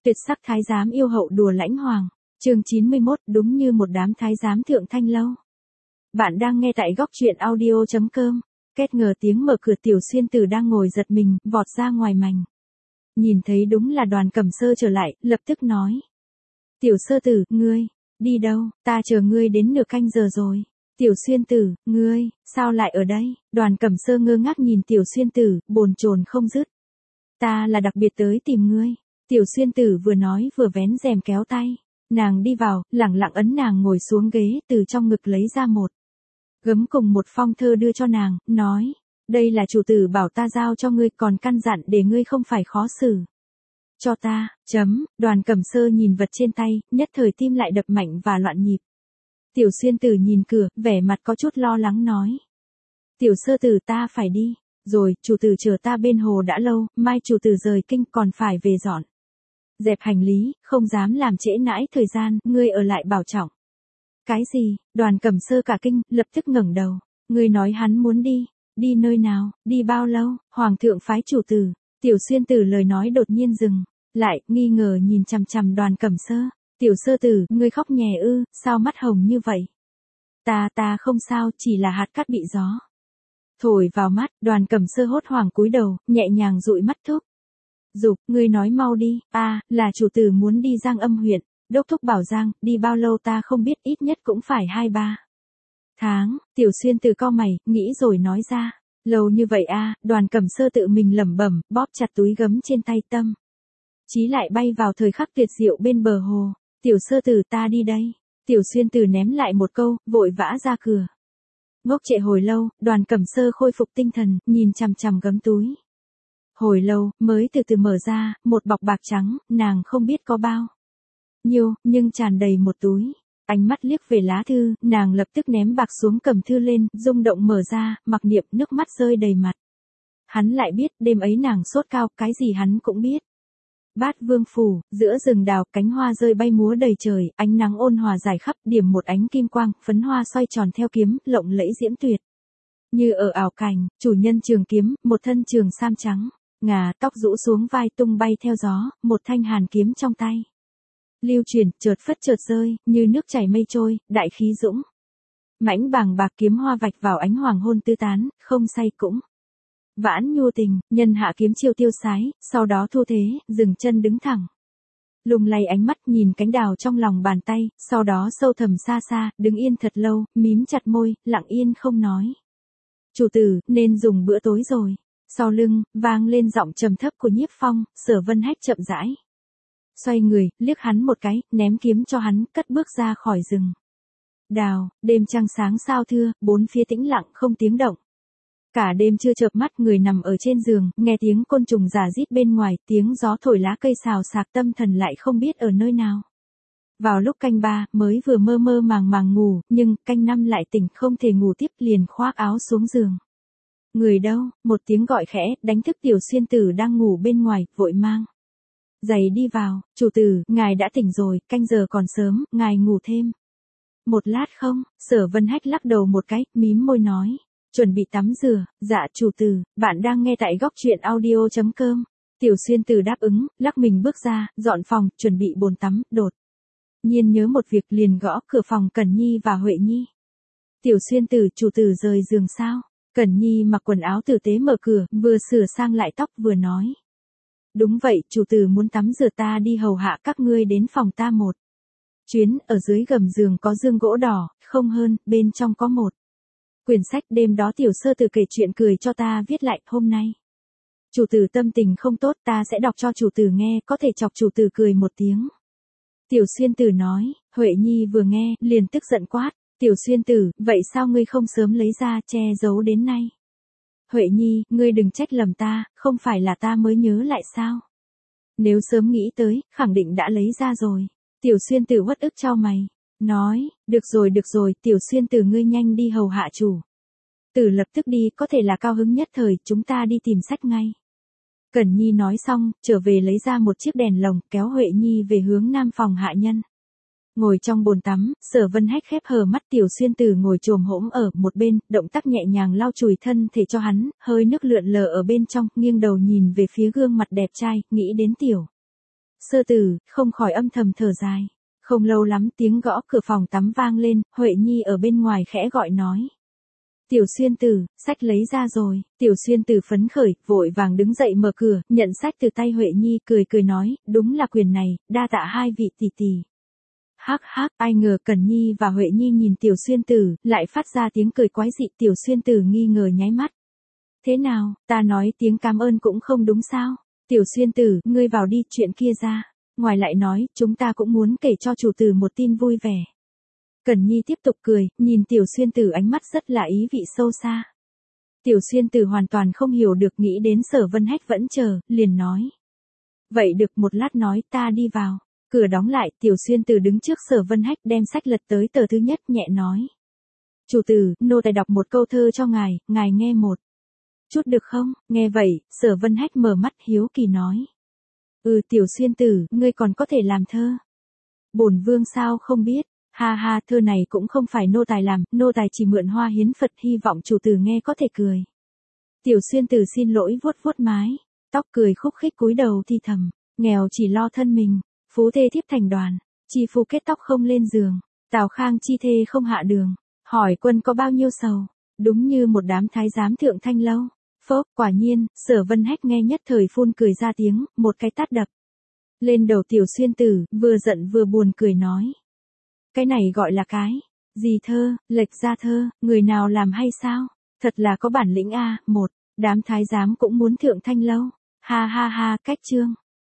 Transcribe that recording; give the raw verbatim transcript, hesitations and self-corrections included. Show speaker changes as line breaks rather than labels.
Tuyệt sắc thái giám yêu hậu đùa lãnh hoàng. Chương chín mươi mốt, đúng như một đám thái giám thượng thanh lâu. Bạn đang nghe tại góc truyện audio chấm com. Kết ngờ tiếng mở cửa, Tiểu Xuyên Tử đang ngồi giật mình, vọt ra ngoài mành. Nhìn thấy đúng là Đoàn Cẩm Sơ trở lại, lập tức nói. Tiểu Sơ Tử, ngươi, đi đâu, ta chờ ngươi đến nửa canh giờ rồi. Tiểu Xuyên Tử, ngươi, sao lại ở đây? Đoàn Cẩm Sơ ngơ ngác nhìn Tiểu Xuyên Tử, bồn chồn không dứt. Ta là đặc biệt tới tìm ngươi. Tiểu Xuyên Tử vừa nói vừa vén rèm kéo tay. Nàng đi vào, lẳng lặng ấn nàng ngồi xuống ghế, từ trong ngực lấy ra một gấm cùng một phong thơ đưa cho nàng, nói. Đây là chủ tử bảo ta giao cho ngươi, còn căn dặn để ngươi không phải khó xử. Cho ta, chấm, Đoàn Cẩm Sơ nhìn vật trên tay, nhất thời tim lại đập mạnh và loạn nhịp. Tiểu Xuyên Tử nhìn cửa, vẻ mặt có chút lo lắng nói. Tiểu Sơ Tử, ta phải đi. Rồi, chủ tử chờ ta bên hồ đã lâu, mai chủ tử rời kinh còn phải về dọn dẹp hành lý, không dám làm trễ nãi thời gian, ngươi ở lại bảo trọng. Cái gì? Đoàn Cẩm Sơ cả kinh, lập tức ngẩng đầu. Ngươi nói hắn muốn đi, đi nơi nào, đi bao lâu? Hoàng thượng phái chủ tử. Tiểu Xuyên Tử lời nói đột nhiên dừng lại, nghi ngờ nhìn chằm chằm Đoàn Cẩm Sơ. Tiểu Sơ Tử, ngươi khóc nhè ư, sao mắt hồng như vậy? Ta ta không sao, chỉ là hạt cát bị gió thổi vào mắt. Đoàn Cẩm Sơ hốt hoảng cúi đầu, nhẹ nhàng dụi mắt thúc giục, ngươi nói mau đi. A, à, là chủ tử muốn đi Giang Âm huyện. Đốc thúc bảo Giang, đi bao lâu ta không biết, ít nhất cũng phải hai ba tháng. Tiểu Xuyên Tử cau mày, nghĩ rồi nói ra. Lâu như vậy a? À, Đoàn Cẩm Sơ tự mình lẩm bẩm, bóp chặt túi gấm trên tay, tâm chí lại bay vào thời khắc tuyệt diệu bên bờ hồ. Tiểu Sơ Tử, ta đi đây. Tiểu Xuyên Tử ném lại một câu, vội vã ra cửa. Ngốc trệ hồi lâu, Đoàn Cẩm Sơ khôi phục tinh thần, nhìn chằm chằm gấm túi. Hồi lâu, mới từ từ mở ra, một bọc bạc trắng, nàng không biết có bao nhiêu, nhưng tràn đầy một túi. Ánh mắt liếc về lá thư, nàng lập tức ném bạc xuống, cầm thư lên, rung động mở ra, mặc niệm, nước mắt rơi đầy mặt. Hắn lại biết, đêm ấy nàng sốt cao, cái gì hắn cũng biết. Bát Vương phủ, giữa rừng đào, cánh hoa rơi bay múa đầy trời, ánh nắng ôn hòa rải khắp, điểm một ánh kim quang, phấn hoa xoay tròn theo kiếm, lộng lẫy diễm tuyệt. Như ở ảo cảnh, chủ nhân trường kiếm, một thân trường sam trắng, ngà, tóc rũ xuống vai tung bay theo gió, một thanh hàn kiếm trong tay. Lưu truyền, chợt phất chợt rơi, như nước chảy mây trôi, đại khí dũng mãnh, bàng bạc kiếm hoa vạch vào ánh hoàng hôn tứ tán, không say cũng vãn nhu tình, nhân hạ kiếm chiêu tiêu sái, sau đó thu thế, dừng chân đứng thẳng. Lung lay ánh mắt nhìn cánh đào trong lòng bàn tay, sau đó sâu thẳm xa xa, đứng yên thật lâu, mím chặt môi, lặng yên không nói. Chủ tử, nên dùng bữa tối rồi. Sau lưng, vang lên giọng trầm thấp của Nhiếp Phong. Sở Vân Hách chậm rãi xoay người, liếc hắn một cái, ném kiếm cho hắn, cất bước ra khỏi rừng đào. Đêm trăng sáng sao thưa, bốn phía tĩnh lặng không tiếng động. Cả đêm chưa chợp mắt, người nằm ở trên giường, nghe tiếng côn trùng rả rít bên ngoài, tiếng gió thổi lá cây xào xạc, tâm thần lại không biết ở nơi nào. Vào lúc canh ba, mới vừa mơ mơ màng màng ngủ, nhưng canh năm lại tỉnh không thể ngủ tiếp, liền khoác áo xuống giường. Người đâu? Một tiếng gọi khẽ, đánh thức Tiểu Xuyên Tử đang ngủ bên ngoài, vội mang giày đi vào. Chủ tử, ngài đã tỉnh rồi, canh giờ còn sớm, ngài ngủ thêm một lát không? Sở Vân Hách lắc đầu một cái, mím môi nói. Chuẩn bị tắm rửa. Dạ chủ tử, bạn đang nghe tại góc truyện audio chấm com. Tiểu Xuyên Tử đáp ứng, lắc mình bước ra, dọn phòng, chuẩn bị bồn tắm, đột nhiên nhớ một việc, liền gõ cửa phòng Cẩn Nhi và Huệ Nhi. Tiểu Xuyên Tử, chủ tử rời giường sao? Cẩn Nhi mặc quần áo tử tế mở cửa, vừa sửa sang lại tóc vừa nói. Đúng vậy, chủ tử muốn tắm rửa, ta đi hầu hạ các ngươi đến phòng ta một chuyến. Ở dưới gầm giường có giường gỗ đỏ, không hơn, bên trong có một quyển sách, đêm đó Tiểu Sơ Tử kể chuyện cười cho ta viết lại, hôm nay chủ tử tâm tình không tốt, ta sẽ đọc cho chủ tử nghe, có thể chọc chủ tử cười một tiếng. Tiểu Xuyên Tử nói. Huệ Nhi vừa nghe, liền tức giận quát. Tiểu Xuyên Tử, vậy sao ngươi không sớm lấy ra, che giấu đến nay? Huệ Nhi, ngươi đừng trách lầm ta, không phải là ta mới nhớ lại sao? Nếu sớm nghĩ tới, khẳng định đã lấy ra rồi. Tiểu Xuyên Tử uất ức chau mày, nói, được rồi được rồi, Tiểu Xuyên Tử ngươi nhanh đi hầu hạ chủ tử, lập tức đi, có thể là cao hứng nhất thời, chúng ta đi tìm sách ngay. Cẩn Nhi nói xong, trở về lấy ra một chiếc đèn lồng, kéo Huệ Nhi về hướng nam phòng hạ nhân. Ngồi trong bồn tắm, Sở Vân Hách khép hờ mắt, Tiểu Xuyên Tử ngồi chồm hổm ở một bên, động tác nhẹ nhàng lau chùi thân thể cho hắn, hơi nước lượn lờ ở bên trong, nghiêng đầu nhìn về phía gương mặt đẹp trai, nghĩ đến Tiểu Sơ Tử, không khỏi âm thầm thở dài. Không lâu lắm tiếng gõ cửa phòng tắm vang lên, Huệ Nhi ở bên ngoài khẽ gọi nói. Tiểu Xuyên Tử, sách lấy ra rồi. Tiểu Xuyên Tử phấn khởi, vội vàng đứng dậy mở cửa, nhận sách từ tay Huệ Nhi, cười cười nói, đúng là quyền này, đa tạ hai vị tỷ tỷ. Hắc hắc, ai ngờ Cẩn Nhi và Huệ Nhi nhìn Tiểu Xuyên Tử, lại phát ra tiếng cười quái dị. Tiểu Xuyên Tử nghi ngờ nháy mắt. Thế nào, ta nói tiếng cảm ơn cũng không đúng sao? Tiểu Xuyên Tử, ngươi vào đi, chuyện kia ra. Ngoài lại nói, chúng ta cũng muốn kể cho chủ tử một tin vui vẻ. Cẩn Nhi tiếp tục cười, nhìn Tiểu Xuyên Tử ánh mắt rất là ý vị sâu xa. Tiểu Xuyên Tử hoàn toàn không hiểu được, nghĩ đến Sở Vân Hách vẫn chờ, liền nói. Vậy được, một lát nói, ta đi vào. Cửa đóng lại, Tiểu Xuyên Tử đứng trước Sở Vân Hách đem sách lật tới tờ thứ nhất, nhẹ nói. Chủ tử, nô tài đọc một câu thơ cho ngài, ngài nghe một chút được không? Nghe vậy, Sở Vân Hách mở mắt hiếu kỳ nói. Ừ, Tiểu Xuyên Tử, ngươi còn có thể làm thơ. Bổn vương sao không biết. Ha ha, thơ này cũng không phải nô tài làm, nô tài chỉ mượn hoa hiến Phật, hy vọng chủ tử nghe có thể cười. Tiểu Xuyên Tử xin lỗi vuốt vuốt mái tóc, cười khúc khích cúi đầu thì thầm, nghèo chỉ lo thân mình, phú thê thiếp thành đoàn, chi phu kết tóc không lên giường, Tào Khang chi thê không hạ đường, hỏi quân có bao nhiêu sầu, đúng như một đám thái giám thượng thanh lâu. Phốc, quả nhiên, Sở Vân Hách nghe nhất thời phun cười ra tiếng, một cái tát đập lên đầu Tiểu Xuyên Tử, vừa giận vừa buồn cười nói. Cái này gọi là cái gì thơ, lệch ra thơ, người nào làm hay sao? Thật là có bản lĩnh a. Một, đám thái giám cũng muốn thượng thanh lâu. Ha ha ha, cách chương.